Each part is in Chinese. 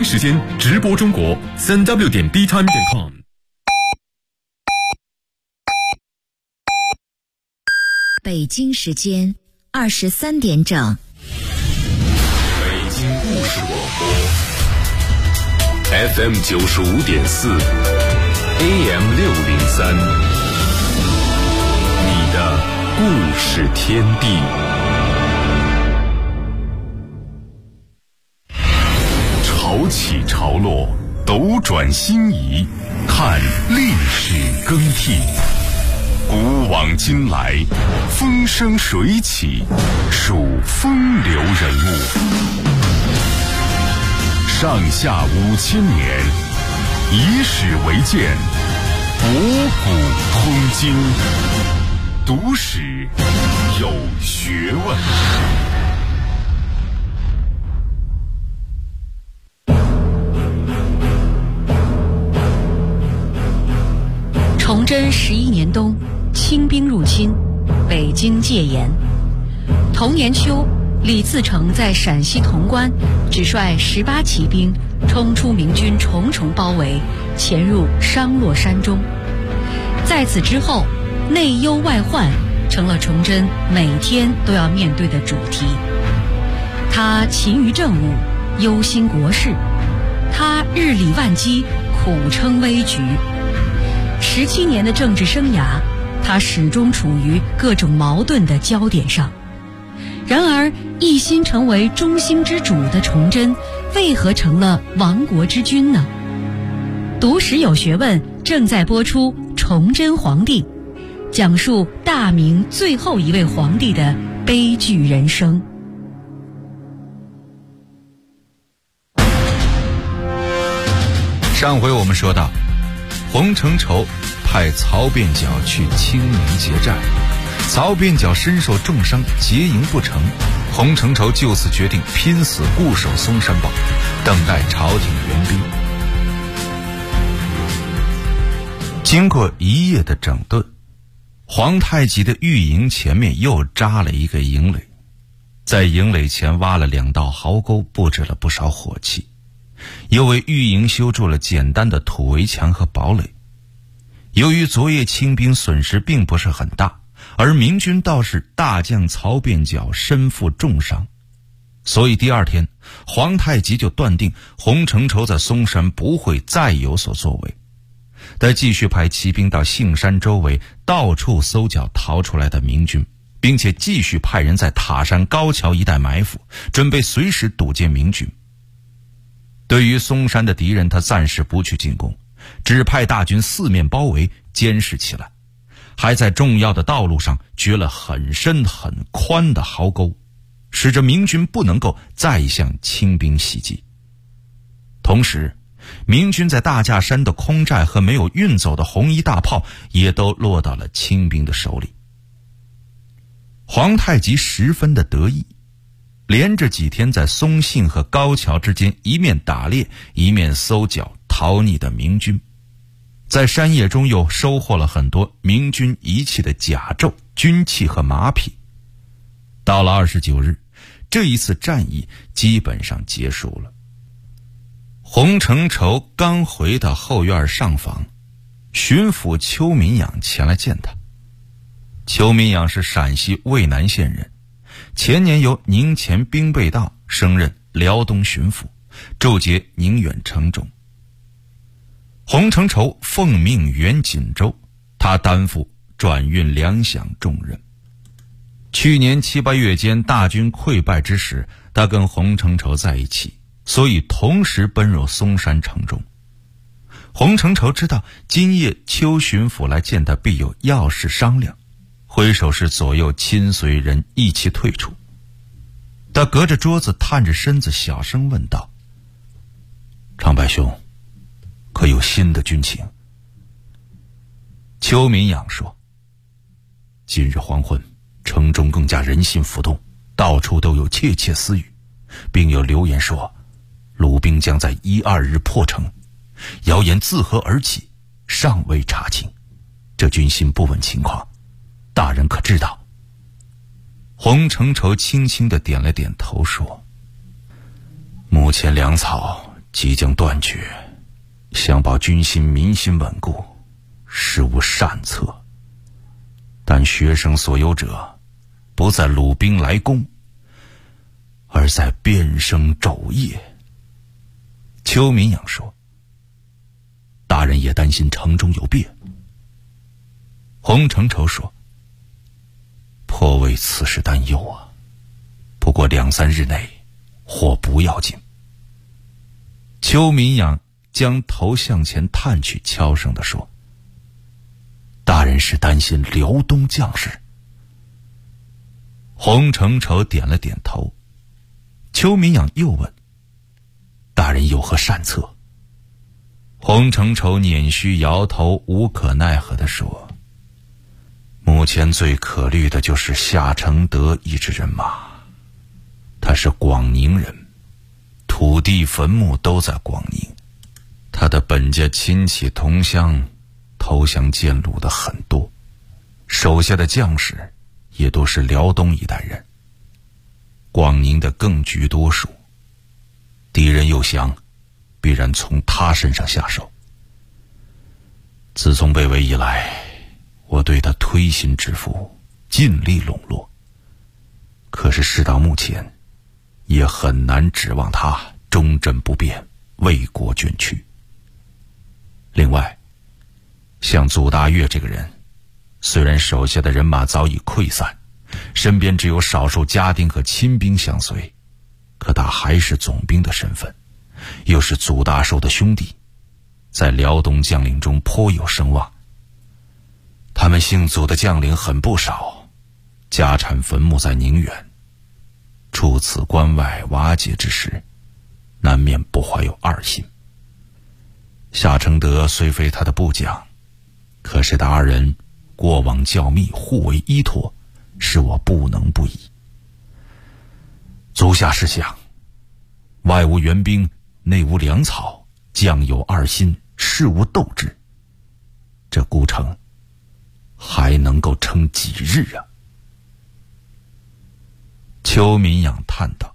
时间直播中国3w.btime.com。 北京时间23点整。 北京故事广播 FM 95.4 AM 603，你的故事天地。潮起潮落，斗转星移，看历史更替。古往今来，风生水起，数风流人物。上下5000年，以史为鉴，博古通今，读史有学问。 崇祯11年冬，清兵入侵，北京戒严。同年秋，李自成在陕西潼关只率18骑兵冲出明军重重包围，潜入商洛山中。在此之后，内忧外患成了崇祯每天都要面对的主题。他勤于政务，忧心国事；他日理万机，苦撑危局。17年的政治生涯，他始终处于各种矛盾的焦点上。然而，一心成为中兴之主的崇祯，为何成了亡国之君呢？读史有学问正在播出《崇祯皇帝》，讲述大明最后一位皇帝的悲剧人生。 上回我们说到，洪承畴派曹变角去清明结寨，曹变角身受重伤，结营不成。洪承畴就此决定拼死固守松山堡，等待朝廷援兵。经过一夜的整顿，皇太极的御营前面又扎了一个营垒，在营垒前挖了2道壕沟，布置了不少火器，又为御营修筑了简单的土围墙和堡垒。由于昨夜清兵损失并不是很大，而明军倒是大将曹变角身负重伤，所以第二天皇太极就断定洪承畴在松山不会再有所作为。他继续派骑兵到杏山周围到处搜剿逃出来的明军，并且继续派人在塔山高桥一带埋伏，准备随时堵截明军。对于松山的敌人，他暂时不去进攻，只派大军四面包围，监视起来，还在重要的道路上掘了很深很宽的壕沟，使得明军不能够再向清兵袭击。同时，明军在大架山的空寨和没有运走的红衣大炮也都落到了清兵的手里。皇太极十分的得意，连着几天在松信和高桥之间一面打猎，一面搜剿逃匿的明军，在山野中又收获了很多明军遗弃的甲胄、军器和马匹。到了29日，这一次战役基本上结束了。洪承畴刚回到后院上访，巡抚邱民养前来见他。邱民养是陕西渭南县人，前年由宁前兵备道升任辽东巡抚，驻节宁远城中。洪承畴奉命援锦州，他担负转运粮饷重任。去年7、8月间大军溃败之时，他跟洪承畴在一起，所以同时奔入松山城中。洪承畴知道今夜邱巡抚来见他必有要事商量，挥手使左右亲随人一起退出。他隔着桌子探着身子小声问道：长白兄，可有新的军情？邱民养说：今日黄昏，城中更加人心浮动，到处都有窃窃私语，并有流言说鲁兵将在1、2日破城，谣言自何而起，尚未查清，这军心不稳情况，大人可知道？洪承畴轻轻地点了点头说：目前粮草即将断绝，想保军心民心稳固，实无善策。但学生所有者，不在鲁兵来攻，而在边声昼夜。邱民养说：“大人也担心城中有变。”洪承畴说：“颇为此事担忧啊，不过2-3日内或不要紧。”邱民养将头向前探去，悄声地说：“大人是担心辽东将士。”洪承畴点了点头。邱民养又问：“大人有何善策？”洪承畴捻须摇头，无可奈何地说：“目前最可虑的就是夏承德一支人马，他是广宁人，土地坟墓都在广宁，他的本家亲戚同乡投降建鲁的很多，手下的将士也都是辽东一带人，广宁的更居多数。敌人又降，必然从他身上下手。自从被围以来，我对他推心置腹，尽力笼络，可是事到目前，也很难指望他忠贞不变，为国捐躯。另外，像祖大岳这个人，虽然手下的人马早已溃散，身边只有少数家丁和亲兵相随，可他还是总兵的身份，又是祖大寿的兄弟，在辽东将领中颇有声望。他们姓祖的将领很不少，家产坟墓在宁远，处此关外瓦解之时，难免不怀有二心。夏承德虽非他的部将，可是他二人过往较密，互为依托，使我不能不依。足下试想，外无援兵，内无粮草，将有二心，事无斗志，这孤城还能够撑几日啊？邱民养叹道：“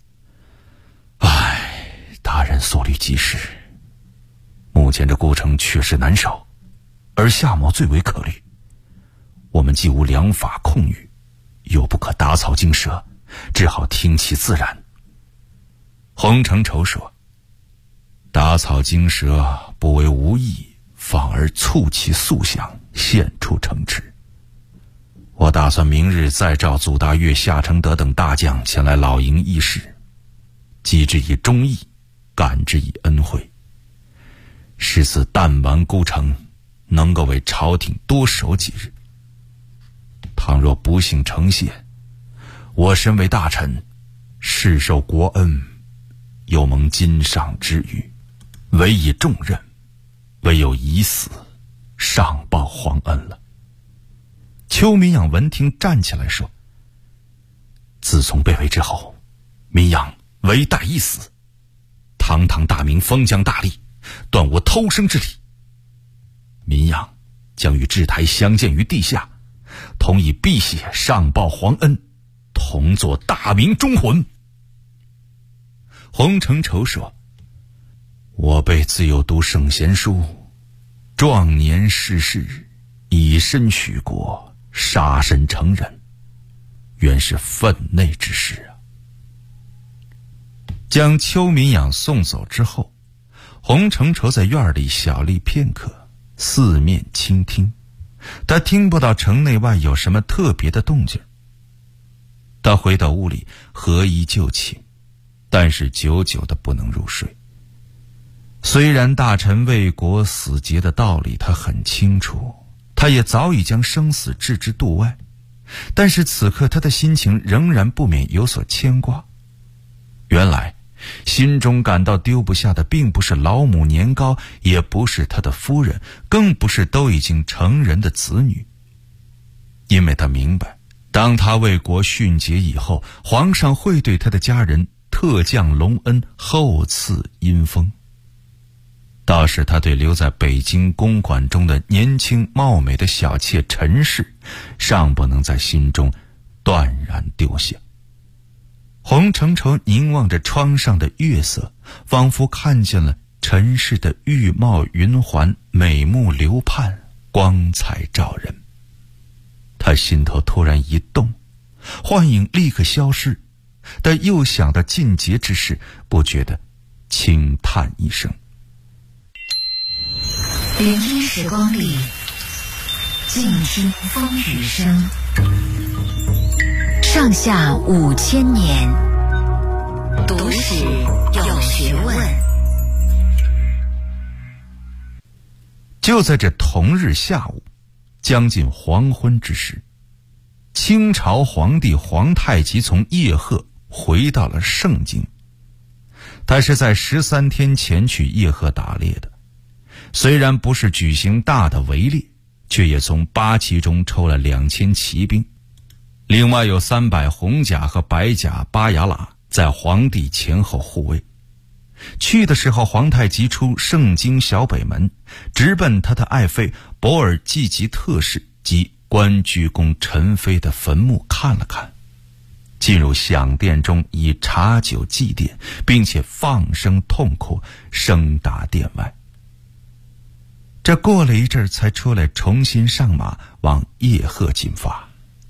唉，大人所虑极是。目前这孤城确实难守，而夏某最为可虑。我们既无良法控御，又不可打草惊蛇，只好听其自然。”洪承畴说：“打草惊蛇不为无益，反而促其速降，献出城池。我打算明日再召祖大岳、夏承德等大将前来老营议事，击之以忠义，感之以恩惠，使此弹丸孤城能够为朝廷多守几日。倘若不幸呈现，我身为大臣，世受国恩，又蒙金赏之誉，委以重任，唯有以死上报皇恩了。”邱民养闻听，站起来说：“自从被围之后，民养唯待一死，堂堂大明封疆大吏，断我偷生之理。民养将与制台相见于地下，同以碧血上报皇恩，同作大明忠魂。”洪承畴说：“我辈自幼读圣贤书，壮年逝世，以身许国，杀身成仁，原是分内之事啊。”将邱民养送走之后，洪承畴在院里小立片刻，四面倾听。他听不到城内外有什么特别的动静。他回到屋里合衣就寝，但是久久的不能入睡。虽然大臣为国死节的道理他很清楚，他也早已将生死置之度外，但是此刻他的心情仍然不免有所牵挂。原来心中感到丢不下的并不是老母年高，也不是他的夫人，更不是都已经成人的子女。因为他明白，当他为国殉节以后，皇上会对他的家人特降隆恩，厚赐阴封。倒是他对留在北京公馆中的年轻貌美的小妾陈氏，尚不能在心中断然丢下。 洪承畴凝望着窗上的月色，仿佛看见了尘世的玉貌云环，美目流盼，光彩照人。他心头突然一动，幻影立刻消失，但又想到尽节之事，不觉得轻叹一声。 聆听时光里，静听风雨声。上下5000年，读史有学问。 就在这同日下午，将近黄昏之时，清朝皇帝皇太极从叶赫回到了盛京。他是在13天前去叶赫打猎的，虽然不是举行大的围猎，却也从8旗中抽了2000骑兵，另外有300红甲和白甲巴雅喇在皇帝前后护卫。去的时候，皇太极出盛京小北门，直奔他的爱妃博尔济吉特氏及关居公陈妃的坟墓看了看，进入享殿中以茶酒祭奠，并且放声痛哭，声达殿外。这过了一阵才出来，重新上马往叶赫进发。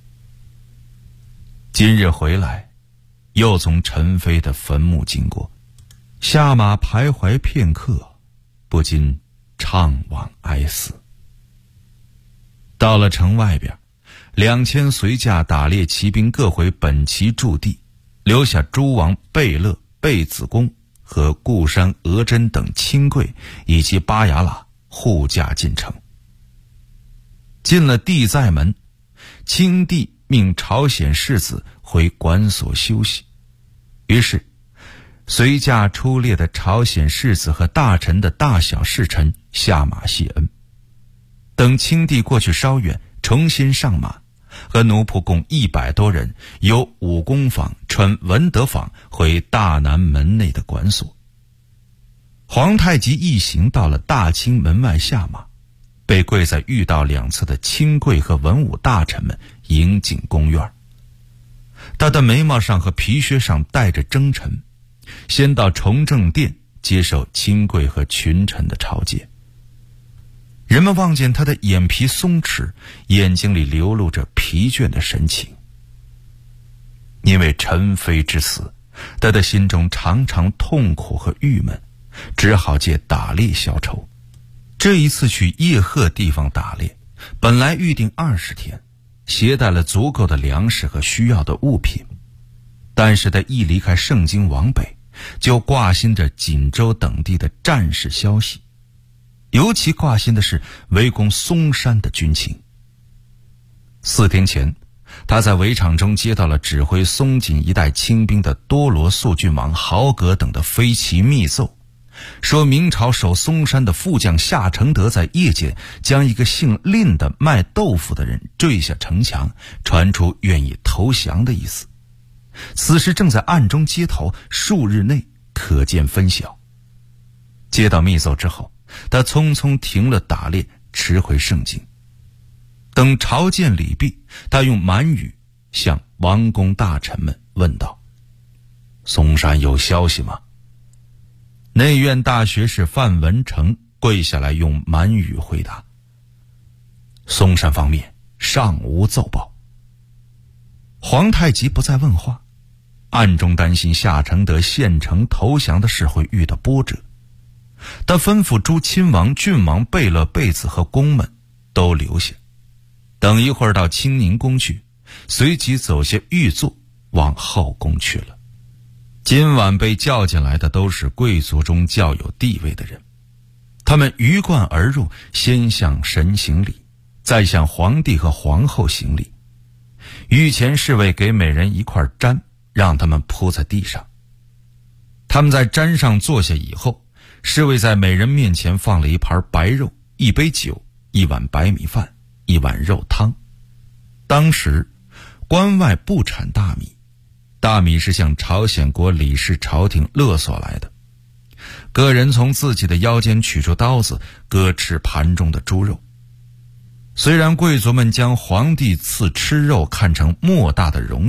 今日回来，又从陈妃的坟墓经过，下马徘徊片刻，不禁怅惘哀思。到了城外边，2000随驾打猎骑兵各回本旗驻地，留下诸王贝勒、贝子公和固山、额真等亲贵以及巴雅喇护驾进城。进了地在门，清帝命朝鲜世子回馆所休息，于是随驾出猎的朝鲜世子和大臣的大小侍臣下马谢恩。等清帝过去稍远，重新上马，和奴仆共100多人，由武功坊穿文德坊回大南门内的馆所。皇太极一行到了大清门外下马，被跪在御道两侧的亲贵和文武大臣们迎进宫院。他的眉毛上和皮靴上带着征尘，先到崇政殿接受亲贵和群臣的朝见。人们望见他的眼皮松弛，眼睛里流露着疲倦的神情。因为陈妃之死，他的心中常常痛苦和郁闷，只好借打猎消愁。这一次去叶赫地方打猎，本来预定20天，携带了足够的粮食和需要的物品，但是他一离开盛京往北，就挂心着锦州等地的战事消息，尤其挂心的是围攻松山的军情。4天前，他在围场中接到了指挥松锦一带清兵的多罗素郡王豪格等的飞骑密奏，说明朝守松山的副将夏承德在夜间将一个姓蔺的卖豆腐的人坠下城墙，传出愿意投降的意思。此时正在暗中接头，数日内可见分晓。接到密奏之后，他匆匆停了打猎，驰回盛京。等朝见礼毕，他用满语向王公大臣们问道：松山有消息吗？内院大学士范文成跪下来用满语回答：松山方面尚无奏报。皇太极不再问话，暗中担心夏承德献城投降的事会遇到波折。他吩咐诸亲王、郡王、贝勒、贝子和公们都留下，等一会儿到清宁宫去，随即走下御座往后宫去了。今晚被叫进来的都是贵族中较有地位的人，他们鱼贯而入，先向神行礼，再向皇帝和皇后行礼。御前侍卫给每人一块毡，让他们铺在地上。他们在毡上坐下以后，侍卫在每人面前放了一盘白肉、一杯酒、一碗白米饭、一碗肉汤。当时关外不产大米，大米是向朝鲜国李氏朝廷勒索来的。个人从自己的腰间取出刀子，割吃盘中的猪肉。虽然贵族们将皇帝赐吃肉看成莫大的荣幸，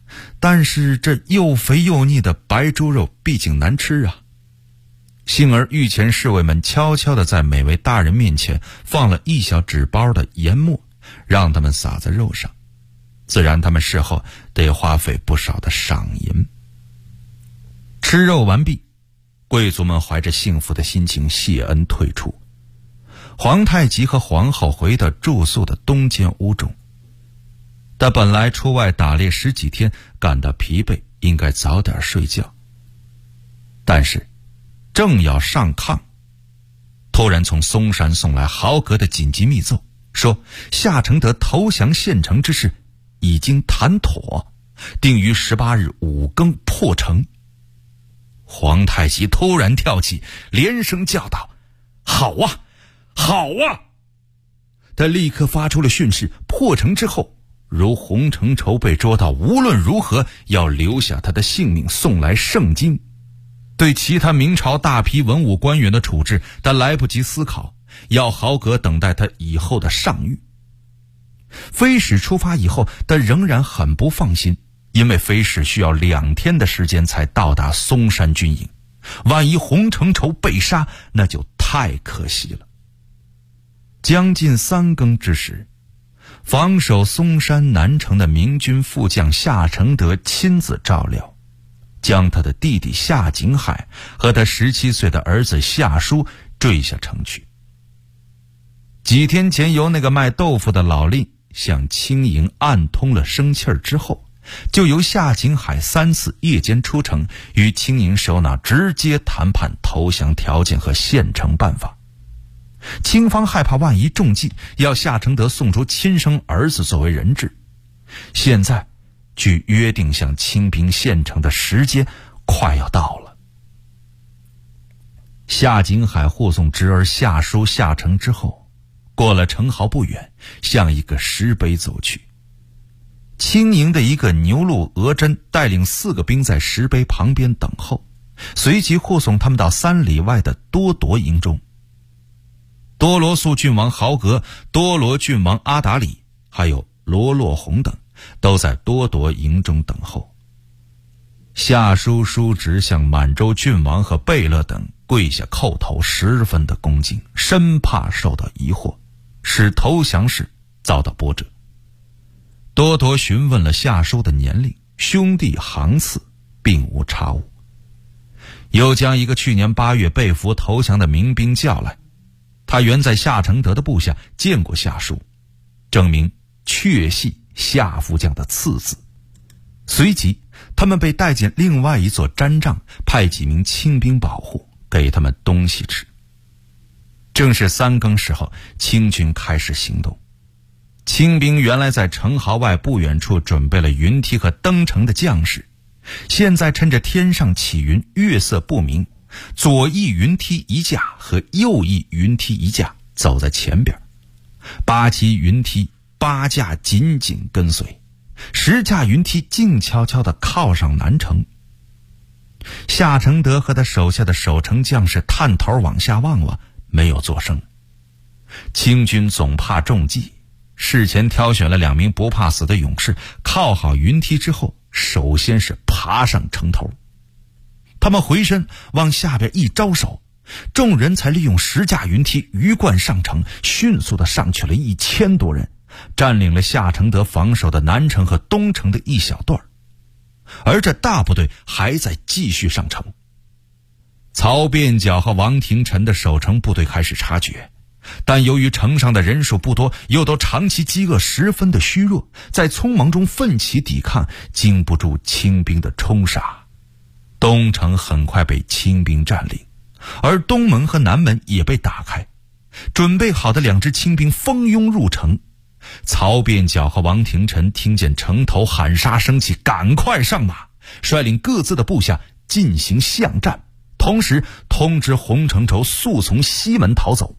但是这又肥又腻的白猪肉毕竟难吃啊。幸而御前侍卫们悄悄地在每位大人面前放了一小纸包的盐末，让他们撒在肉上，自然他们事后得花费不少的赏银。吃肉完毕，贵族们怀着幸福的心情谢恩退出。皇太极和皇后回到住宿的东间屋中。他本来出外打猎10几天，感到疲惫，应该早点睡觉。但是正要上炕，突然从嵩山送来豪格的紧急密奏，说夏承德投降县城之事已经谈妥，定于18日5更破城。皇太极突然跳起，连声叫道：好啊，好啊！他立刻发出了训示，破城之后，如洪承畴被捉到，无论如何要留下他的性命，送来圣金。对其他明朝大批文武官员的处置，他来不及思考，要豪格等待他以后的上谕。飞使出发以后，他仍然很不放心，因为飞使需要2天的时间才到达嵩山军营，万一洪承畴被杀，那就太可惜了。将近3更之时，防守嵩山南城的明军副将夏承德亲自照料，将他的弟弟夏景海和他17岁的儿子夏书坠下城去。几天前由那个卖豆腐的老令向青营暗通了生气儿之后，就由夏景海3次夜间出城，与青营首脑直接谈判投降条件和县城办法。青方害怕万一中计，要夏承德送出亲生儿子作为人质。现在距约定向清兵县城的时间快要到了。夏景海护送侄儿夏书下城之后，过了城壕不远，向一个石碑走去。青营的一个牛鹿额真带领4个兵在石碑旁边等候，随即护送他们到3里外的多铎营中。多罗素郡王豪格、多罗郡王阿达里还有罗洛洪等都在多铎营中等候。夏书叔侄向满洲郡王和贝勒等跪下叩头，十分的恭敬，生怕受到疑惑，使投降事遭到波折。多铎询问了夏书的年龄、兄弟行次，并无差误，又将一个去年8月被俘投降的民兵叫来。他原在夏承德的部下见过夏书，证明确系夏副将的次子。随即他们被带进另外一座毡帐，派几名清兵保护，给他们东西吃。正是3更时候，清军开始行动。清兵原来在城壕外不远处准备了云梯和登城的将士，现在趁着天上起云，月色不明，左翼云梯1架和右翼云梯1架走在前边，8级云梯8架紧紧跟随，10架云梯静悄悄地靠上南城。夏承德和他手下的守城将士探头往下望望，没有作声。清军总怕中计，事前挑选了2名不怕死的勇士，靠好云梯之后，首先是爬上城头。他们回身往下边一招手，众人才利用10架云梯鱼贯上城，迅速地上去了1000多人，占领了夏承德防守的南城和东城的一小段，而这大部队还在继续上城。曹变角和王廷臣的守城部队开始察觉，但由于城上的人数不多，又都长期饥饿，十分的虚弱，在匆忙中奋起抵抗，经不住清兵的冲杀。东城很快被清兵占领，而东门和南门也被打开。准备好的2支清兵蜂拥入城。曹变角和王廷臣听见城头喊杀声起，赶快上马，率领各自的部下进行巷战，同时通知洪承畴速从西门逃走。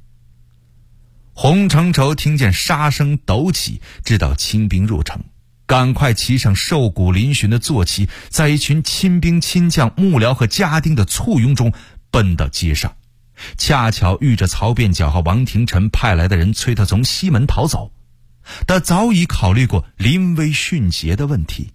洪承畴听见杀声陡起，知道清兵入城，赶快骑上瘦骨嶙峋的坐骑，在一群亲兵亲将幕僚和家丁的簇拥中奔到街上，恰巧遇着曹变角和王廷臣派来的人催他从西门逃走。他早已考虑过临危迅捷的问题，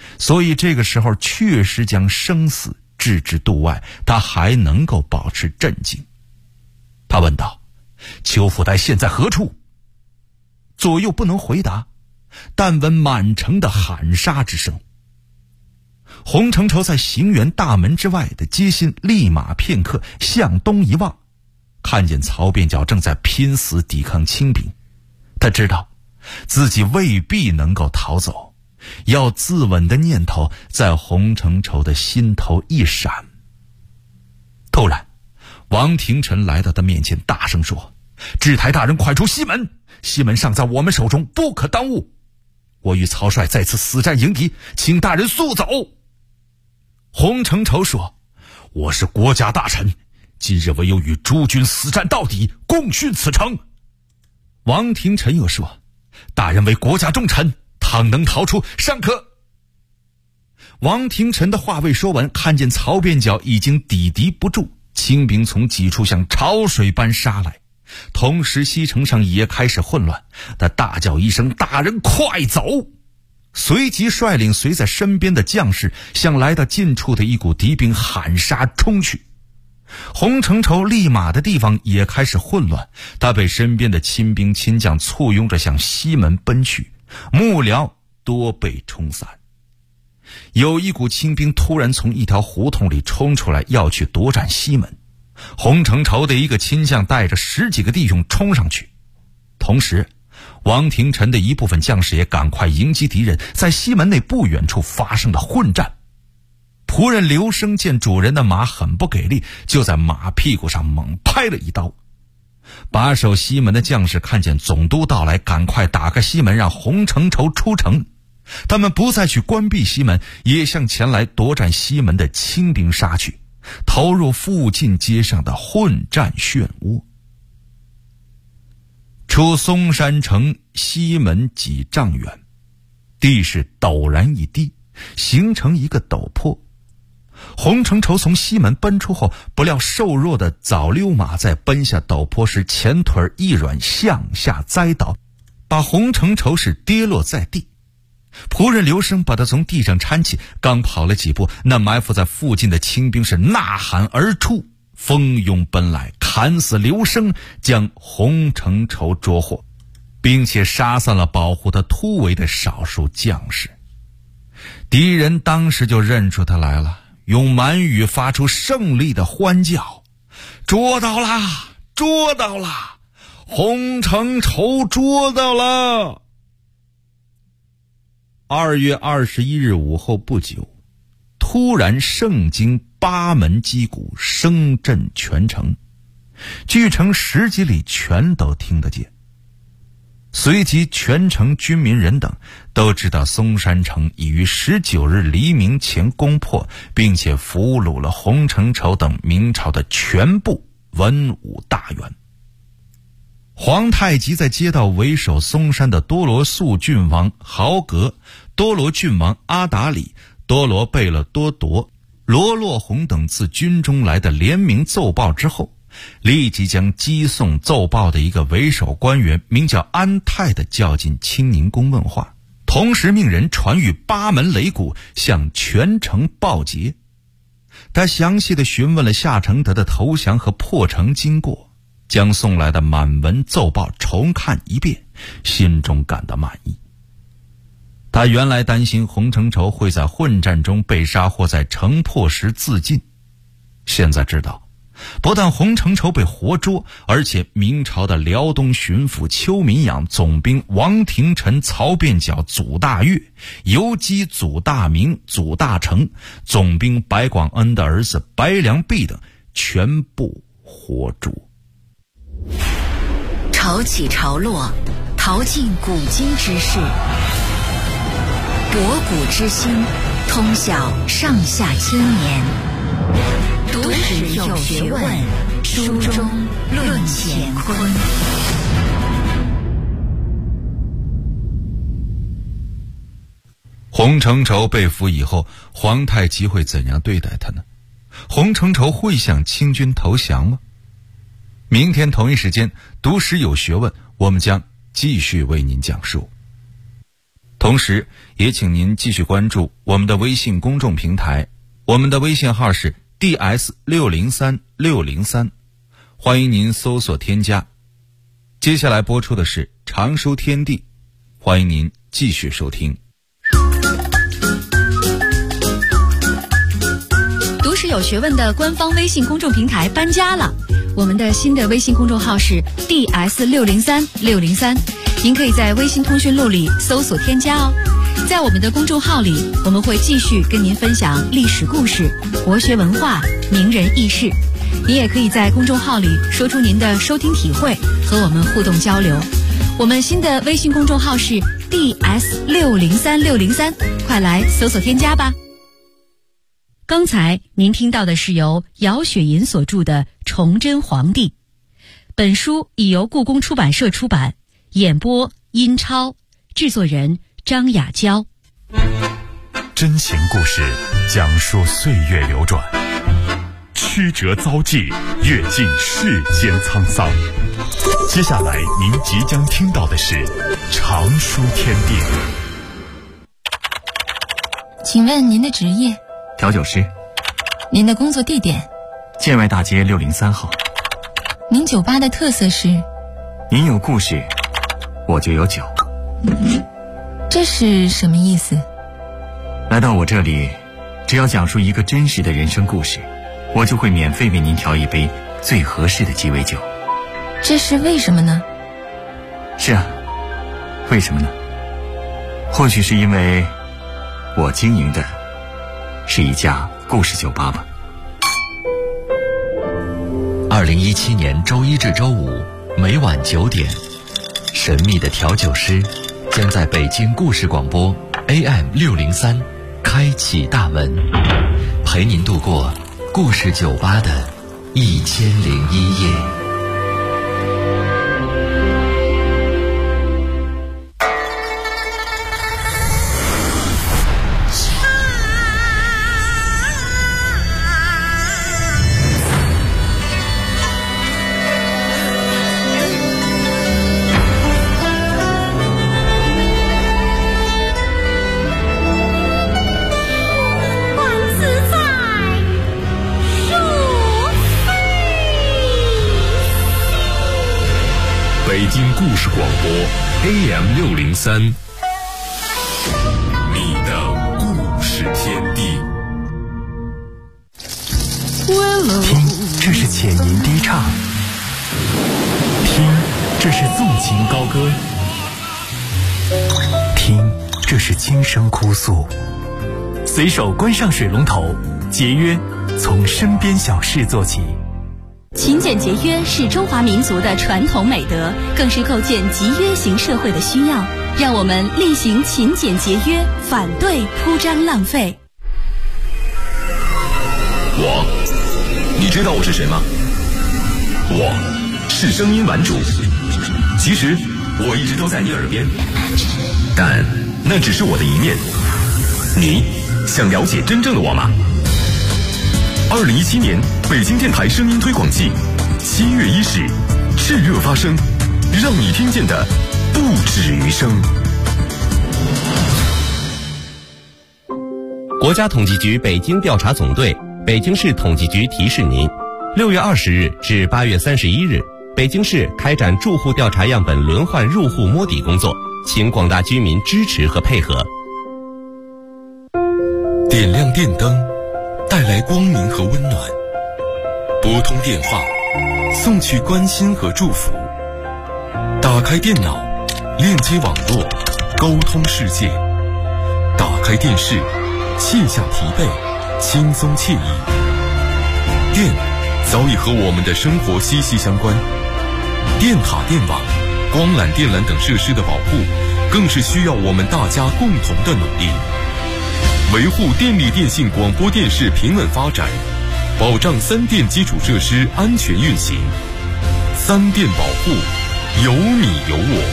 所以这个时候确实将生死置之度外，他还能够保持镇静。他问道：邱福代现在何处？左右不能回答，但闻满城的喊杀之声。洪承畴在行辕大门之外的街心立马片刻，向东一望，看见曹变角正在拼死抵抗清兵。他知道自己未必能够逃走，要自刎的念头在洪承畴的心头一闪。突然王廷臣来到他面前，大声说：知台大人，快出西门，西门尚在我们手中，不可耽误。我与曹帅在此死战迎敌，请大人速走。洪承畴说：我是国家大臣，今日唯有与诸军死战到底，共殉此城。王廷臣又说：大人为国家重臣，倘能逃出，尚可。王廷臣的话未说完，看见曹变角已经抵敌不住，清兵从几处像潮水般杀来，同时西城上也开始混乱。他大叫一声：大人快走！随即率领随在身边的将士向来到近处的一股敌兵喊杀冲去。洪承畴立马的地方也开始混乱，他被身边的亲兵亲将簇拥着向西门奔去，幕僚多被冲散。有一股清兵突然从一条胡同里冲出来，要去夺占西门。洪承畴的一个亲将带着10几个弟兄冲上去，同时王廷臣的一部分将士也赶快迎击敌人，在西门内不远处发生了混战。仆人刘生见主人的马很不给力，就在马屁股上猛拍了一刀。把守西门的将士看见总督到来，赶快打开西门，让洪承畴出城。他们不再去关闭西门，也向前来夺占西门的清兵杀去，投入附近街上的混战漩涡。出松山城西门几丈远，地势陡然一低，形成一个陡坡。洪承畴从西门奔出后，不料瘦弱的早溜马在奔下陡坡时前腿一软，向下栽倒，把洪承畴是跌落在地。仆人刘生把他从地上搀起，刚跑了几步，那埋伏在附近的清兵是呐喊而出，蜂拥奔来，砍死刘生，将洪承畴捉获，并且杀散了保护他突围的少数将士。敌人当时就认出他来了，用满语发出胜利的欢叫：捉到啦，捉到啦，洪承畴捉到了。2月21日午后不久，突然盛京8门击鼓声震全城，据称10几里全都听得见。随即全城军民人等都知道松山城已于19日黎明前攻破，并且俘虏了洪承畴等明朝的全部文武大员。皇太极在接到为首松山的多罗素郡王豪格、多罗郡王阿达里、多罗贝勒多铎、罗洛洪等自军中来的联名奏报之后，立即将击送奏报的一个为首官员名叫安泰的叫进清宁宫问话，同时命人传谕8门擂鼓，向全城报捷。他详细地询问了夏承德的投降和破城经过，将送来的满文奏报重看一遍，心中感到满意。他原来担心洪承畴会在混战中被杀，或在城破时自尽，现在知道不但洪承畴被活捉，而且明朝的辽东巡抚邱民养、总兵王廷臣、曹变角、祖大岳、游击祖大明、祖大成、总兵白广恩的儿子白良弼等全部活捉。 潮起潮落，淘尽古今之事，博古之今，通晓上下千年。读史有学问，书中论乾坤。 洪承畴被俘以后，皇太极会怎样对待他呢？洪承畴会向清军投降吗？明天同一时间，读史有学问，我们将继续为您讲述。 同时也请您继续关注我们的微信公众平台，我们的微信号是 DS603603，欢迎您搜索添加。接下来播出的是常书天地，欢迎您继续收听。 读史有学问的官方微信公众平台搬家了，我们的新的微信公众号是 DS603603，您可以在微信通讯录里搜索添加哦。在我们的公众号里，我们会继续跟您分享历史故事、国学文化、名人轶事。您也可以在公众号里说出您的收听体会，和我们互动交流。我们新的微信公众号是 DS603603，快来搜索添加吧。刚才您听到的是由姚雪银所著的《崇祯皇帝》，本书已由故宫出版社出版，演播殷超，制作人张雅娇。 真情故事讲述岁月流转，曲折遭际，阅尽世间沧桑。接下来您即将听到的是常书天地。 请问您的职业？ 调酒师。 您的工作地点？ 建外大街603号。 您酒吧的特色是？ 您有故事，我就有酒。 这是什么意思？ 来到我这里，只要讲述一个真实的人生故事，我就会免费为您调一杯最合适的鸡尾酒。 这是为什么呢？ 是啊，为什么呢？或许是因为我经营的是一家故事酒吧吧。 2017年周一至周五每晚9点，神秘的调酒师将在北京故事广播 AM603 开启大门，陪您度过故事酒吧的1001夜。 北京故事广播 AM603，你的故事天地。 听，这是浅吟低唱；听，这是纵情高歌；听，这是轻声哭诉。随手关上水龙头，节约从身边小事做起。 勤俭节约是中华民族的传统美德，更是构建集约型社会的需要。让我们厉行勤俭节约，反对铺张浪费。 你知道我是谁吗？我是声音玩主。其实我一直都在你耳边，但那只是我的一面。你想了解真正的我吗？2017年北京电台声音推广季7月1日炽热发声，让你听见的不止于声。 国家统计局北京调查总队、北京市统计局提示您：6月20日至8月31日，北京市开展住户调查样本轮换入户摸底工作，请广大居民支持和配合。 点亮电灯，带来光明和温暖；拨通电话，送去关心和祝福；打开电脑，链接网络，沟通世界；打开电视，卸下疲惫，轻松惬意。电早已和我们的生活息息相关，电塔、电网、光缆、电缆等设施的保护，更是需要我们大家共同的努力。维护电力电信广播电视平稳发展，保障三电基础设施安全运行。三电保护，有你有我。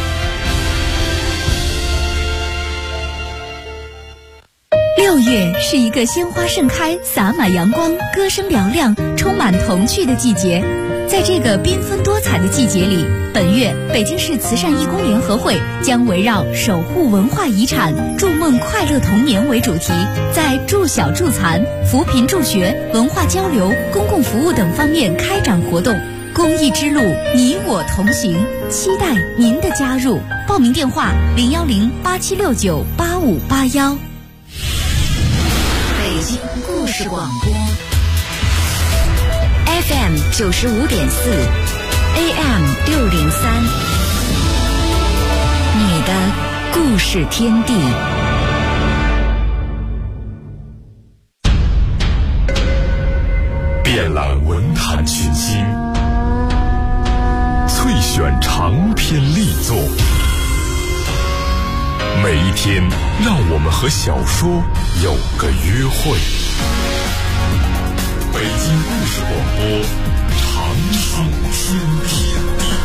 6月是一个鲜花盛开、洒满阳光、歌声嘹亮、充满童趣的季节。 在这个缤纷多彩的季节里，本月北京市慈善义工联合会将围绕守护文化遗产、筑梦快乐童年为主题，在助小助残、扶贫助学、文化交流、公共服务等方面开展活动。公益之路，你我同行，期待您的加入。报名电话：010-8769-8581。 北京故事广播 FM 95.4 AM 603，你的故事天地。 遍览文坛群星，萃选长篇力作，每一天让我们和小说有个约会。北京故事广播，长寿天地。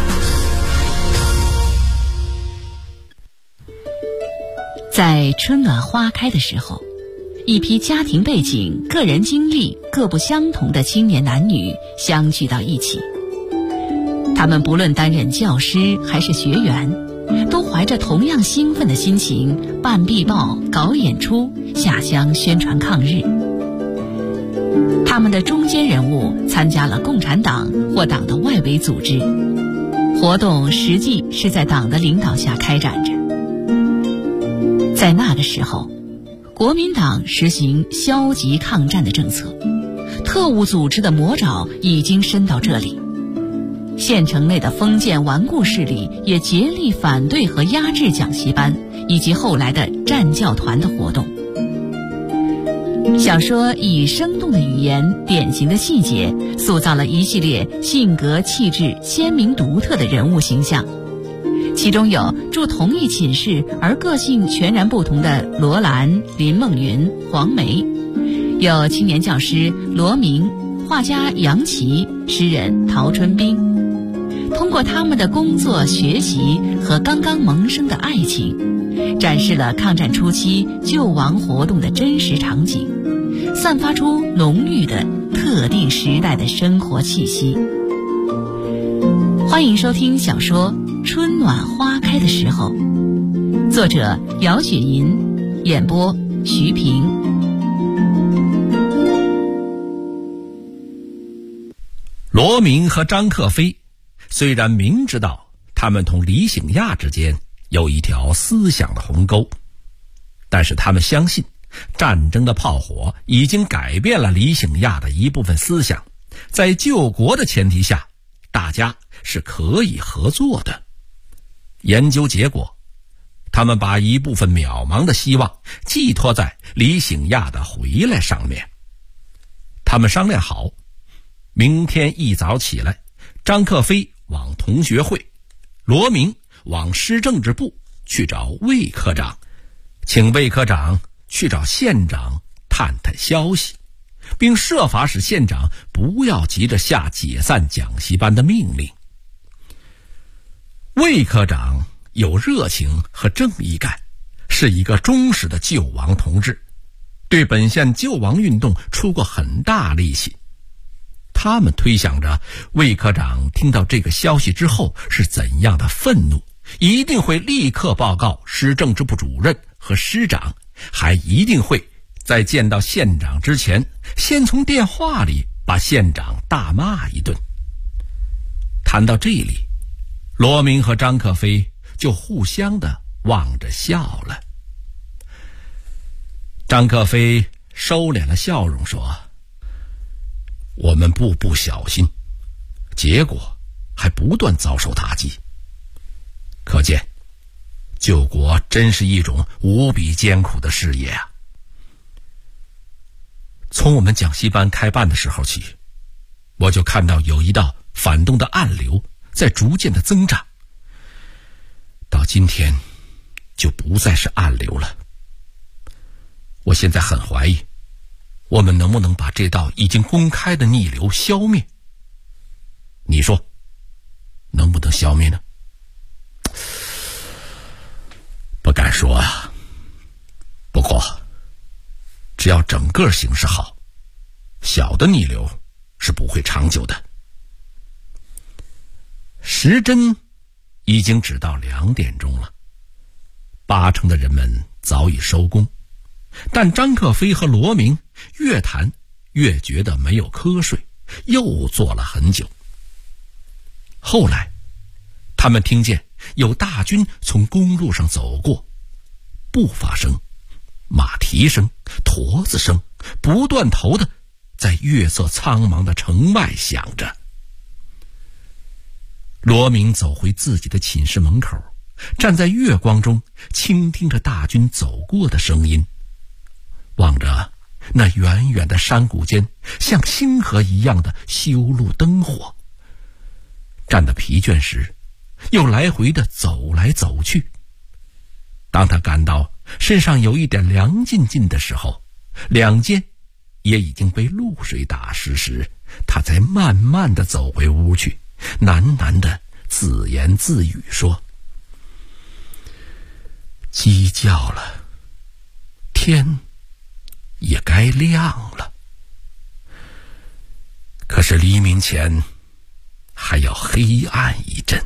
在春暖花开的时候，一批家庭背景、个人经历各不相同的青年男女相聚到一起。他们不论担任教师还是学员，都怀着同样兴奋的心情办壁报、搞演出、下乡宣传抗日。他们的中坚人物参加了共产党或党的外围组织，活动实际是在党的领导下开展着。在那个时候，国民党实行消极抗战的政策，特务组织的魔爪已经伸到这里。县城内的封建顽固势力也竭力反对和压制讲习班以及后来的战教团的活动。小说以生动的语言、典型的细节，塑造了一系列性格气质鲜明独特的人物形象。其中有住同一寝室而个性全然不同的罗兰、林梦云、黄梅，有青年教师罗明、画家杨琦、诗人陶春冰。通过他们的工作、学习和刚刚萌生的爱情，展示了抗战初期救亡活动的真实场景，散发出浓郁的特定时代的生活气息。欢迎收听小说《春暖花开的时候》，作者姚雪银，演播徐平。 罗明和张克飞虽然明知道他们同李醒亚之间有一条思想的鸿沟，但是他们相信战争的炮火已经改变了李醒亚的一部分思想，在救国的前提下，大家是可以合作的。研究结果，他们把一部分渺茫的希望寄托在李醒亚的回来上面。他们商量好，明天一早起来，张克飞往同学会，罗明往市政治部去找魏科长，请魏科长去找县长探探消息，并设法使县长不要急着下解散讲习班的命令。魏科长有热情和正义感，是一个忠实的救亡同志，对本县救亡运动出过很大力气。他们推想着魏科长听到这个消息之后是怎样的愤怒，一定会立刻报告市政治部主任和师长，还一定会在见到县长之前先从电话里把县长大骂一顿。谈到这里，罗明和张克飞就互相的望着笑了。张克飞收敛了笑容说，我们步步小心，结果还不断遭受打击，可见救国真是一种无比艰苦的事业啊。从我们讲习班开办的时候起，我就看到有一道反动的暗流在逐渐的增长，到今天就不再是暗流了。我现在很怀疑，我们能不能把这道已经公开的逆流消灭？你说能不能消灭呢？不敢说啊，不过只要整个形势好，小的逆流是不会长久的。 时针已经指到2点钟了，8成的人们早已收工，但张克飞和罗明越谈越觉得没有瞌睡，又坐了很久。后来他们听见有大军从公路上走过，步伐声、马蹄声、驼子声不断头的在月色苍茫的城外响着。罗明走回自己的寝室门口，站在月光中倾听着大军走过的声音，望着那远远的山谷间像星河一样的修路灯火。站得疲倦时，又来回的走来走去。当他感到身上有一点凉浸浸的时候，两肩也已经被露水打湿时，他才慢慢的走回屋去，喃喃的自言自语说：鸡叫了，天也该亮了，可是黎明前还要黑暗一阵。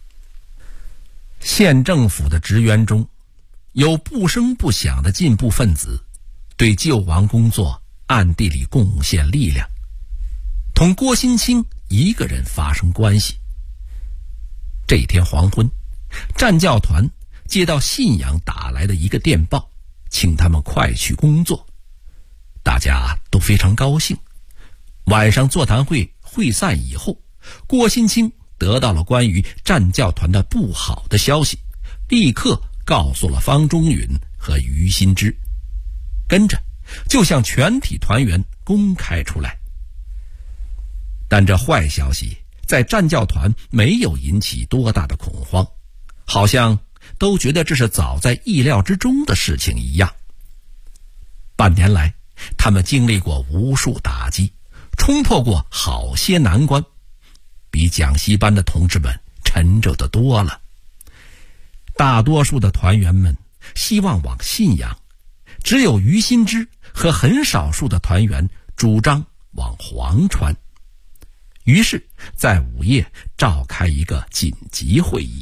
县政府的职员中有不声不响的进步分子，对救亡工作暗地里贡献力量，同郭新清一个人发生关系。这一天黄昏，战教团接到信阳打来的一个电报，请他们快去工作。大家都非常高兴。晚上座谈会会散以后，郭新清得到了关于战教团的不好的消息，立刻告诉了方中允和于新之，跟着就向全体团员公开出来。但这坏消息在战教团没有引起多大的恐慌，好像都觉得这是早在意料之中的事情一样。半年来，他们经历过无数打击，冲破过好些难关，比讲习班的同志们沉着得多了。大多数的团员们希望往信阳，只有于新之和很少数的团员主张往黄川。于是在午夜召开一个紧急会议。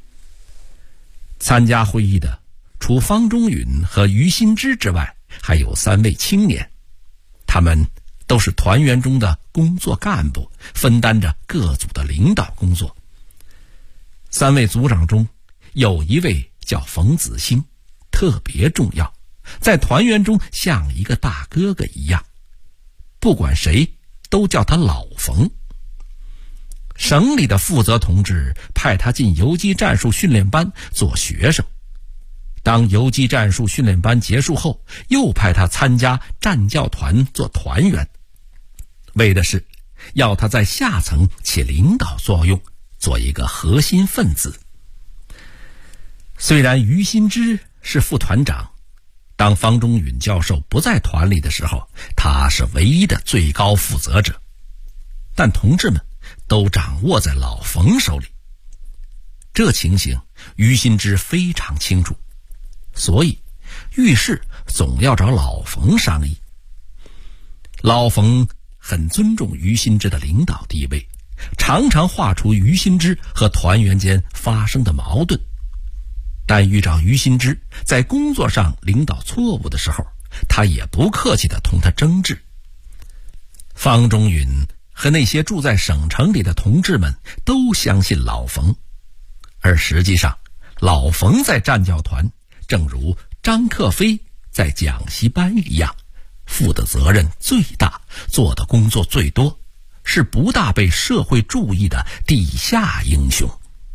参加会议的除方中允和于新之之外，还有3位青年，他们都是团员中的工作干部，分担着各组的领导工作。3位组长中有一位叫冯子兴，特别重要，在团员中像一个大哥哥一样，不管谁都叫他老冯。省里的负责同志派他进游击战术训练班做学生，当游击战术训练班结束后，又派他参加战教团做团员，为的是要他在下层起领导作用，做一个核心分子。虽然于新之是副团长，当方中允教授不在团里的时候，他是唯一的最高负责者，但同志们都掌握在老冯手里。这情形于新之非常清楚，所以遇事总要找老冯商议。老冯很尊重于新之的领导地位，常常话出于新之和团员间发生的矛盾，但遇着于新之在工作上领导错误的时候，他也不客气地同他争执。方中允和那些住在省城里的同志们都相信老冯，而实际上老冯在战教团正如张克飞在讲习班一样，负的责任最大，做的工作最多，是不大被社会注意的地下英雄。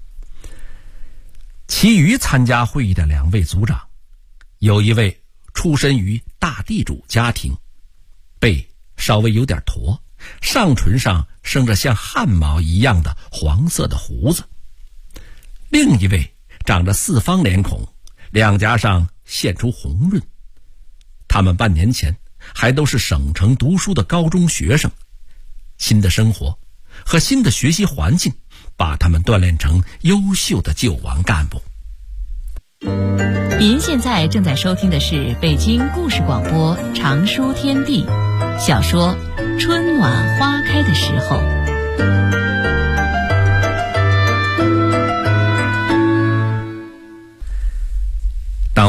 其余参加会议的2位组长，有一位出身于大地主家庭，背稍微有点驼，上唇上生着像汗毛一样的黄色的胡子；另一位长着4方脸孔，两颊上现出红润。他们半年前还都是省城读书的高中学生，新的生活和新的学习环境把他们锻炼成优秀的救亡干部。 您现在正在收听的是北京故事广播长书天地小说《春暖花开的时候》。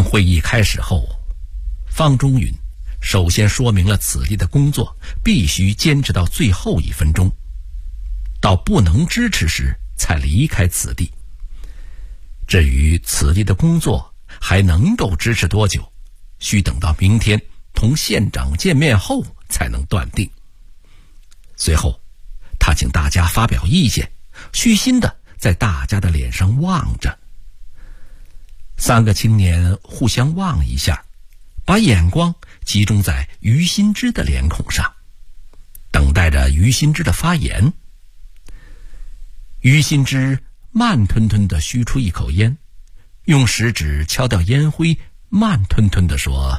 当会议开始后，方中允首先说明了此地的工作必须坚持到最后1分钟，到不能支持时才离开此地。至于此地的工作还能够支持多久，需等到明天同县长见面后才能断定。随后他请大家发表意见，虚心地在大家的脸上望着。3个青年互相望一下，把眼光集中在于新之的脸孔上，等待着于新之的发言。于新之慢吞吞地吁出一口烟，用食指敲掉烟灰，慢吞吞地说：“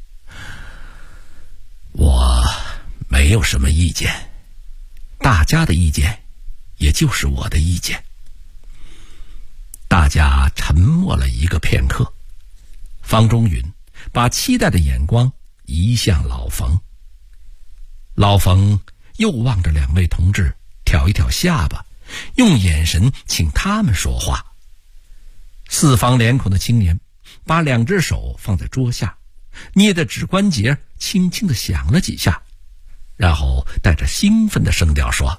我没有什么意见，大家的意见也就是我的意见。”大家沉默了一个片刻，方中允把期待的眼光移向老冯。老冯又望着2位同志，挑一挑下巴，用眼神请他们说话。四方脸孔的青年把2只手放在桌下，捏的指关节轻轻地响了几下，然后带着兴奋的声调说：“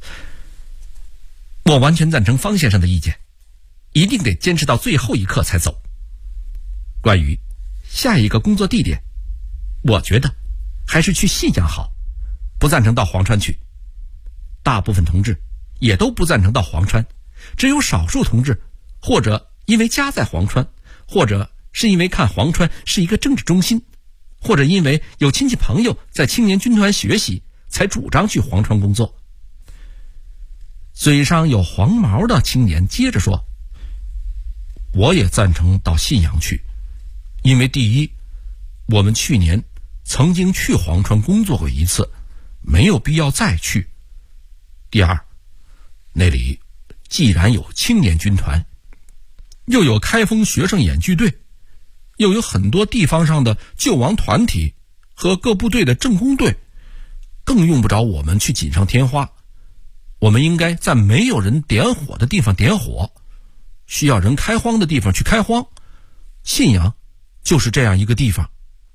我完全赞成方先生的意见，一定得坚持到最后一刻才走。关于下一个工作地点，我觉得还是去信阳好，不赞成到黄川去。大部分同志也都不赞成到黄川，只有少数同志或者因为家在黄川，或者是因为看黄川是一个政治中心，或者因为有亲戚朋友在青年军团学习，才主张去黄川工作。”嘴上有黄毛的青年接着说：“我也赞成到信阳去，因为第一，我们去年曾经去黄川工作过1次，没有必要再去。第二，那里既然有青年军团，又有开封学生演剧队，又有很多地方上的救亡团体和各部队的政工队，更用不着我们去锦上添花。我们应该在没有人点火的地方点火，需要人开荒的地方去开荒，信阳就是这样一个地方。”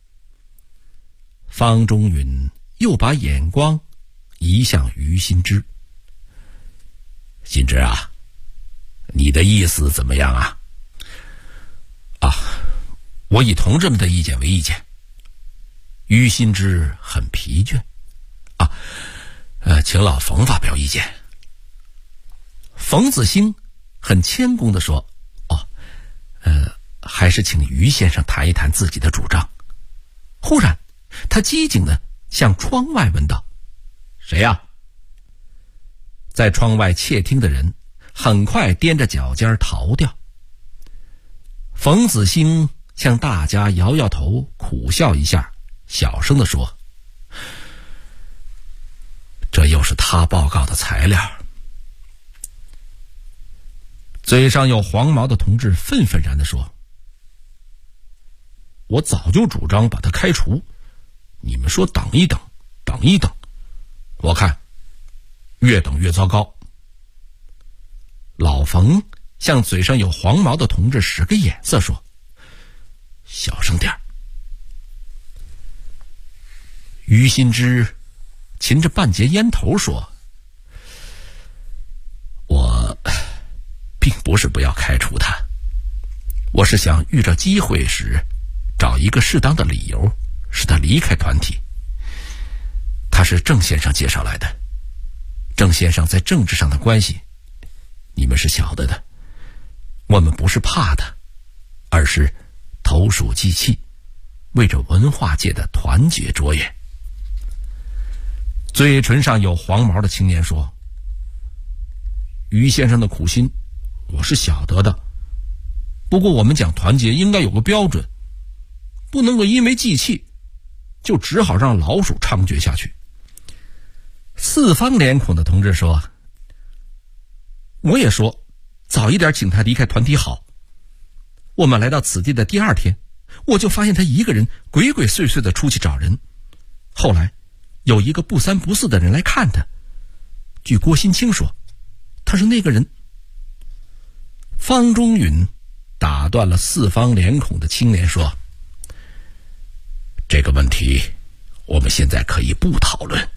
方中允又把眼光移向于新之：“新之啊，你的意思怎么样啊？”“我以同志们的意见为意见。”于新之很疲倦：“请老冯发表意见。”冯子兴很谦恭地说：“还是请于先生谈一谈自己的主张。”忽然他机警地向窗外问道：“谁呀？”在窗外窃听的人很快踮着脚尖逃掉。冯子兴向大家摇摇头，苦笑一下，小声地说：“这又是他报告的材料。”嘴上有黄毛的同志愤愤然地说：“我早就主张把他开除，你们说等一等，等一等，我看越等越糟糕。”老冯向嘴上有黄毛的同志使个眼色说：“小声点。”于新之噙着半截烟头说：“我并不是不要开除他，我是想遇着机会时找一个适当的理由使他离开团体。他是郑先生介绍来的，郑先生在政治上的关系你们是晓得的，我们不是怕他，而是投鼠忌器，为着文化界的团结着眼。”嘴唇上有黄毛的青年说：“于先生的苦心我是晓得的，不过我们讲团结应该有个标准，不能够因为忌气就只好让老鼠猖獗下去。”四方脸孔的同志说：“我也说早一点请他离开团体好。我们来到此地的第2天，我就发现他一个人鬼鬼祟祟地出去找人，后来有一个不三不四的人来看他，据郭新清说他是那个人。”方中允打打断了四方脸孔的青年说：“这个问题我们现在可以不讨论。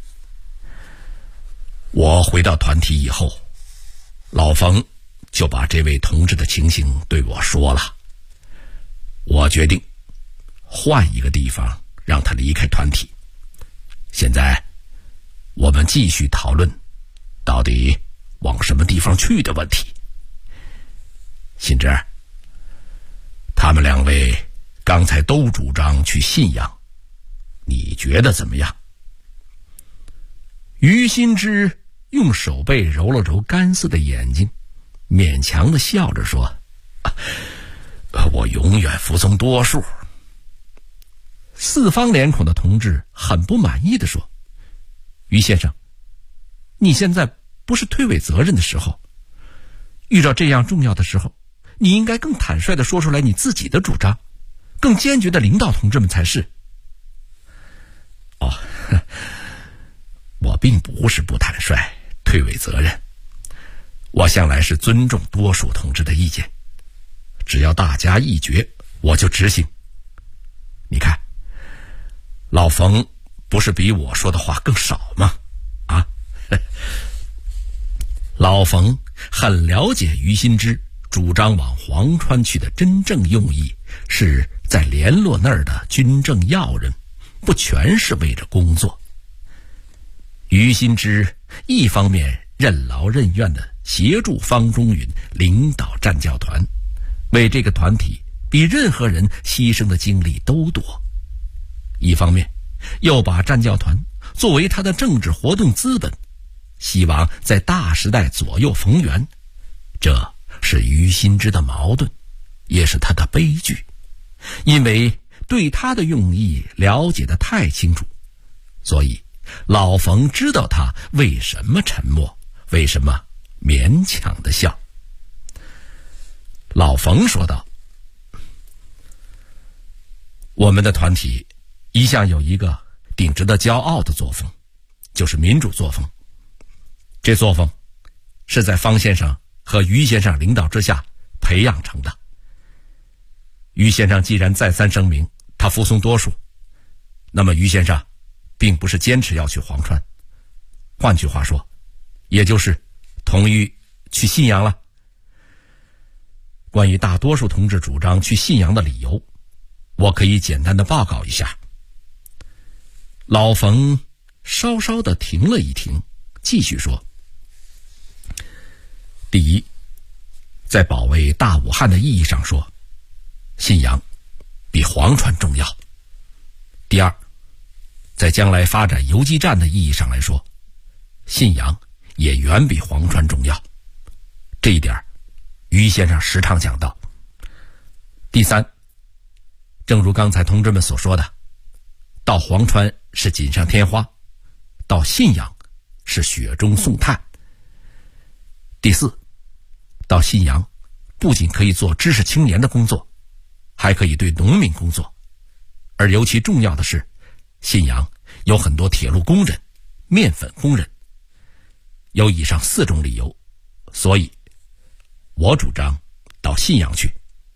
我回到团体以后，老冯就把这位同志的情形对我说了，我决定换一个地方让他离开团体。现在我们继续讨论到底往什么地方去的问题。新之，他们两位刚才都主张去信阳，你觉得怎么样？”于新之用手背揉了揉干涩的眼睛，勉强地笑着说：“我永远服从多数。”四方脸孔的同志很不满意地说：“于先生，你现在不是推诿责任的时候，遇到这样重要的时候，你应该更坦率地说出来你自己的主张，更坚决地领导同志们才是。”我并不是不坦率推诿责任，我向来是尊重多数同志的意见，只要大家一决，我就执行。你看，老冯不是比我说的话更少吗？老冯很了解于新之主张往黄川去的真正用意，是在联络那儿的军政要人，不全是为着工作。于新之一方面任劳任怨地协助方中允领导战教团，为这个团体比任何人牺牲的精力都多；一方面又把战教团作为他的政治活动资本，希望在大时代左右逢源。这是于新之的矛盾，也是他的悲剧，因为对他的用意了解得太清楚，所以老冯知道他为什么沉默，为什么勉强的笑。老冯说道：“我们的团体一向有一个顶值得骄傲的作风，就是民主作风。这作风是在方先生和于先生领导之下培养成的。于先生既然再三声明他服从多数，那么于先生并不是坚持要去黄川，换句话说，也就是同意去信阳了。关于大多数同志主张去信阳的理由，我可以简单的报告一下。”老冯稍稍的停了一停，继续说：“第一，在保卫大武汉的意义上说，信阳比黄川重要。第二，在将来发展游击战的意义上来说，信阳也远比黄川重要。这一点于先生时常讲到。第三，正如刚才同志们所说的，到黄川是锦上添花，到信阳是雪中送炭。第四，到信阳不仅可以做知识青年的工作，还可以对农民工作，而尤其重要的是，信阳有很多铁路工人、面粉工人。有以上4种理由，所以我主张到信阳去。”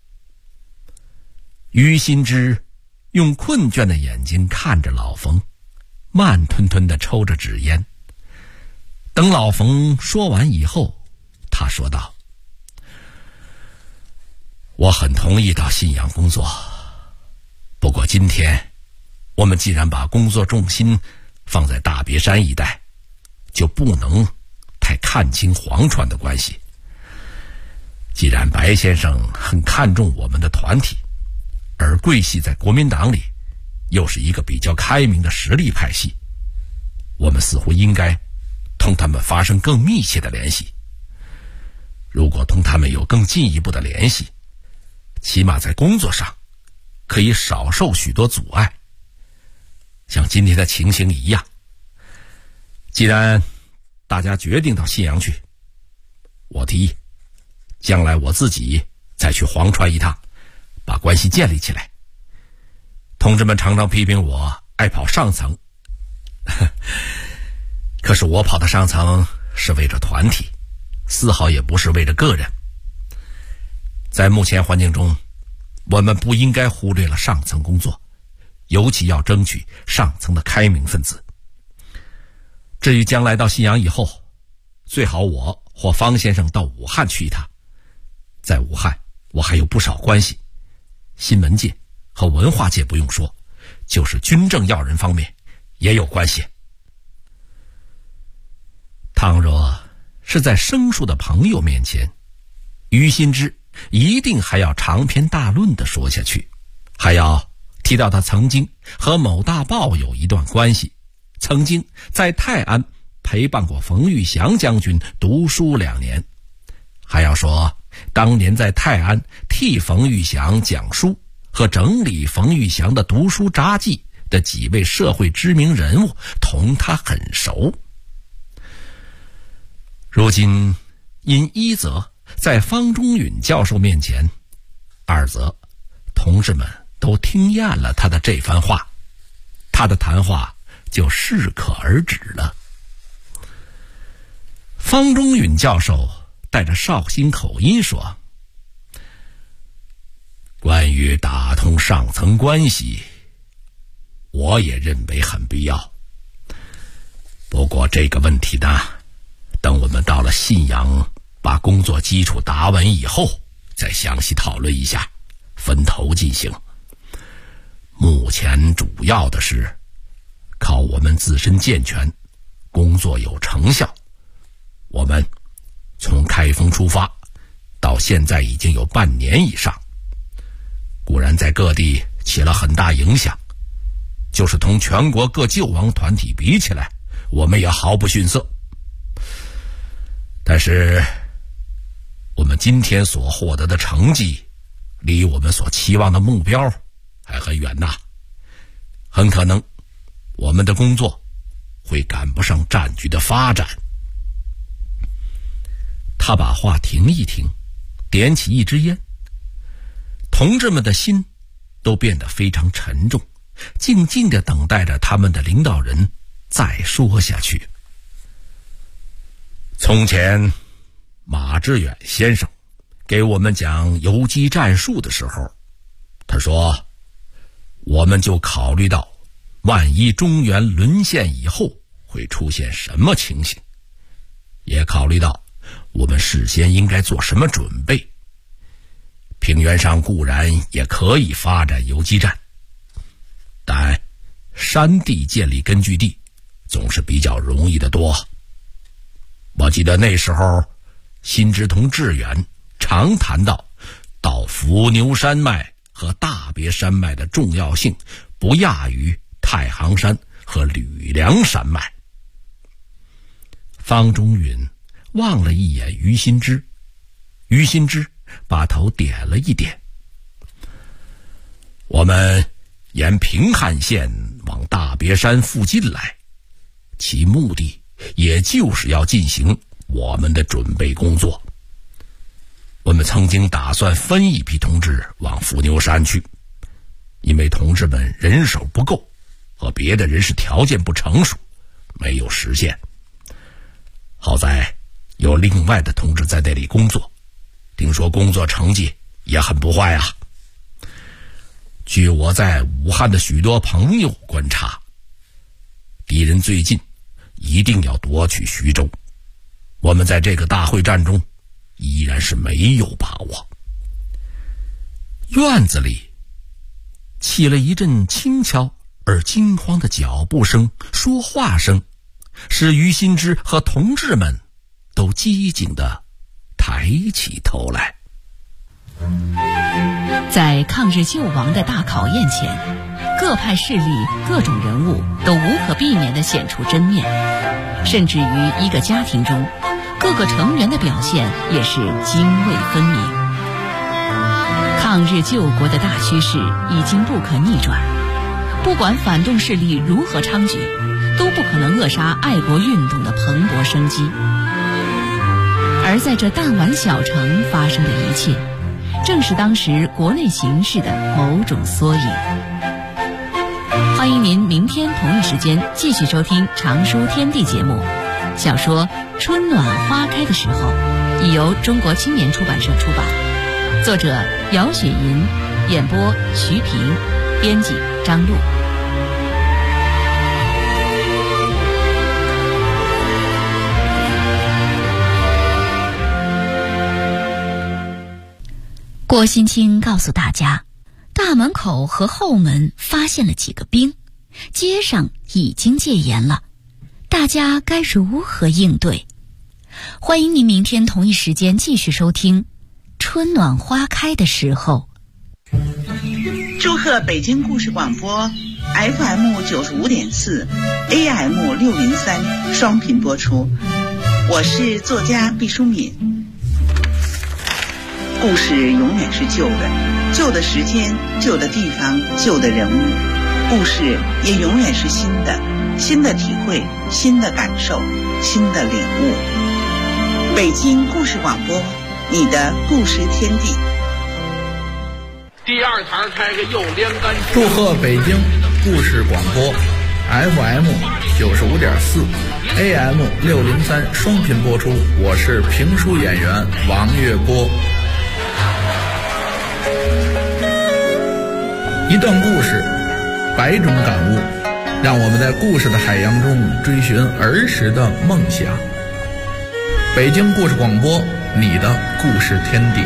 于新之用困倦的眼睛看着老冯，慢吞吞地抽着纸烟。等老冯说完以后，他说道：“我很同意到信阳工作，不过今天我们既然把工作重心放在大别山一带，就不能太看清黄川的关系。既然白先生很看重我们的团体，而贵系在国民党里又是一个比较开明的实力派系，我们似乎应该同他们发生更密切的联系。如果同他们有更进一步的联系，起码在工作上可以少受许多阻碍。像今天的情形一样，既然大家决定到信阳去，我提议将来我自己再去黄川一趟，把关系建立起来。同志们常常批评我爱跑上层，可是我跑到上层是为着团体，丝毫也不是为着个人。在目前环境中， 我们不应该忽略了上层工作，尤其要争取上层的开明分子。至于将来到信阳以后，最好我或方先生到武汉去一趟。在武汉我还有不少关系，新闻界和文化界不用说，就是军政要人方面也有关系。倘若是在生疏的朋友面前，于新之一定还要长篇大论地说下去，还要提到他曾经和某大报有一段关系，曾经在泰安陪伴过冯玉祥将军读书2年，还要说当年在泰安替冯玉祥讲书和整理冯玉祥的读书札记的几位社会知名人物同他很熟。如今因一则在方中允教授面前，二则同志们都听厌了他的这番话，他的谈话就适可而止了。方中允教授带着绍兴口音说，关于打通上层关系，我也认为很必要。不过这个问题呢，等我们到了信阳把工作基础打稳以后再详细讨论一下，分头进行。目前主要的是靠我们自身健全，工作有成效。我们从开封出发到现在已经有半年以上，固然在各地起了很大影响，就是同全国各救亡团体比起来，我们也毫不逊色。但是我们今天所获得的成绩离我们所期望的目标还很远呐，很可能我们的工作会赶不上战局的发展。他把话停一停，点起一支烟，同志们的心都变得非常沉重，静静地等待着他们的领导人再说下去。从前马致远先生给我们讲游击战术的时候，他说我们就考虑到万一中原沦陷以后会出现什么情形，也考虑到我们事先应该做什么准备。平原上固然也可以发展游击战，但山地建立根据地总是比较容易得多。我记得那时候新之同致远常谈到伏牛山脉和大别山脉的重要性不亚于太行山和吕梁山脉。方中允望了一眼于新之，于新之把头点了一点。我们沿平汉线往大别山附近来，其目的也就是要进行我们的准备工作。我们曾经打算分一批同志往伏牛山去，因为同志们人手不够，和别的人事条件不成熟，没有实现。好在有另外的同志在那里工作，听说工作成绩也很不坏啊。据我在武汉的许多朋友观察，敌人最近一定要夺取徐州，我们在这个大会战中依然是没有把握。院子里起了一阵轻巧而惊慌的脚步声、说话声，使于新之和同志们都机警地抬起头来。 在抗日救亡的大考验前，各派势力、各种人物都无可避免地显出真面，甚至于一个家庭中，各个成员的表现也是泾渭分明。抗日救国的大趋势已经不可逆转，不管反动势力如何猖獗，都不可能扼杀爱国运动的蓬勃生机。而在这弹丸小城发生的一切，正是当时国内形势的某种缩影。欢迎您明天同一时间继续收听《常书天地》节目。小说《春暖花开的时候》已由中国青年出版社出版，作者姚雪银， 演播徐平，编辑张璐。 郭新清告诉大家，大门口和后门发现了几个兵，街上已经戒严了，大家该如何应对？欢迎您明天同一时间继续收听《春暖花开的时候》。 祝贺北京故事广播 FM 95.4 AM 603双频播出，我是作家毕淑敏。故事永远是旧的，旧的时间，旧的地方，旧的人物，故事也永远是新的，新的体会，新的感受，新的领悟。北京故事广播，你的故事天地。 第二台开个右连杆。 祝贺北京故事广播 FM 95.4 AM 603双频播出，我是评书演员王月波。一段故事，100种感悟，让我们在故事的海洋中追寻儿时的梦想。北京故事广播，你的故事天地。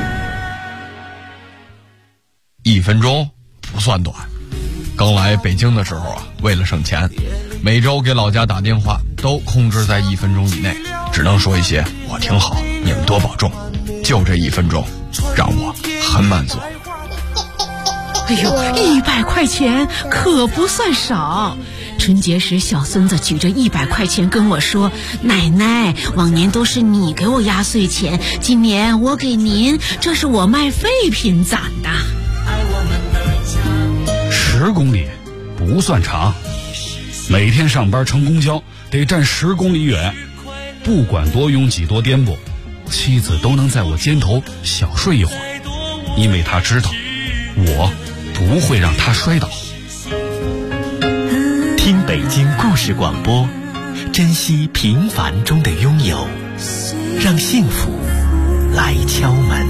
1分钟不算短，刚来北京的时候啊，为了省钱，每周给老家打电话都控制在1分钟以内，只能说一些我挺好，你们多保重，就这1分钟让我很满足。 哎呦，100块钱可不算少。春节时小孙子举着100块钱跟我说，奶奶，往年都是你给我压岁钱，今年我给您，这是我卖废品攒的。 10公里不算长，每天上班乘公交得站10公里远，不管多拥挤多颠簸，妻子都能在我肩头小睡一会儿，因为她知道我不会让她摔倒。 听北京故事广播，珍惜平凡中的拥有，让幸福来敲门。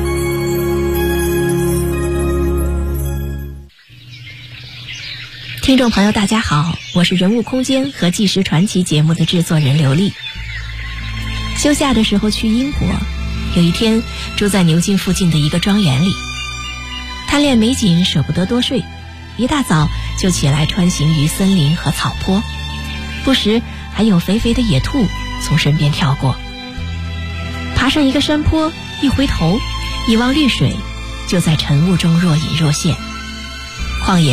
听众朋友大家好，我是人物空间和纪实传奇节目的制作人刘丽。休假的时候去英国，有一天住在牛津附近的一个庄园里，贪恋美景舍不得多睡，一大早就起来穿行于森林和草坡，不时还有肥肥的野兔从身边跳过。爬上一个山坡，一回头一望绿水，就在晨雾中若隐若现。旷野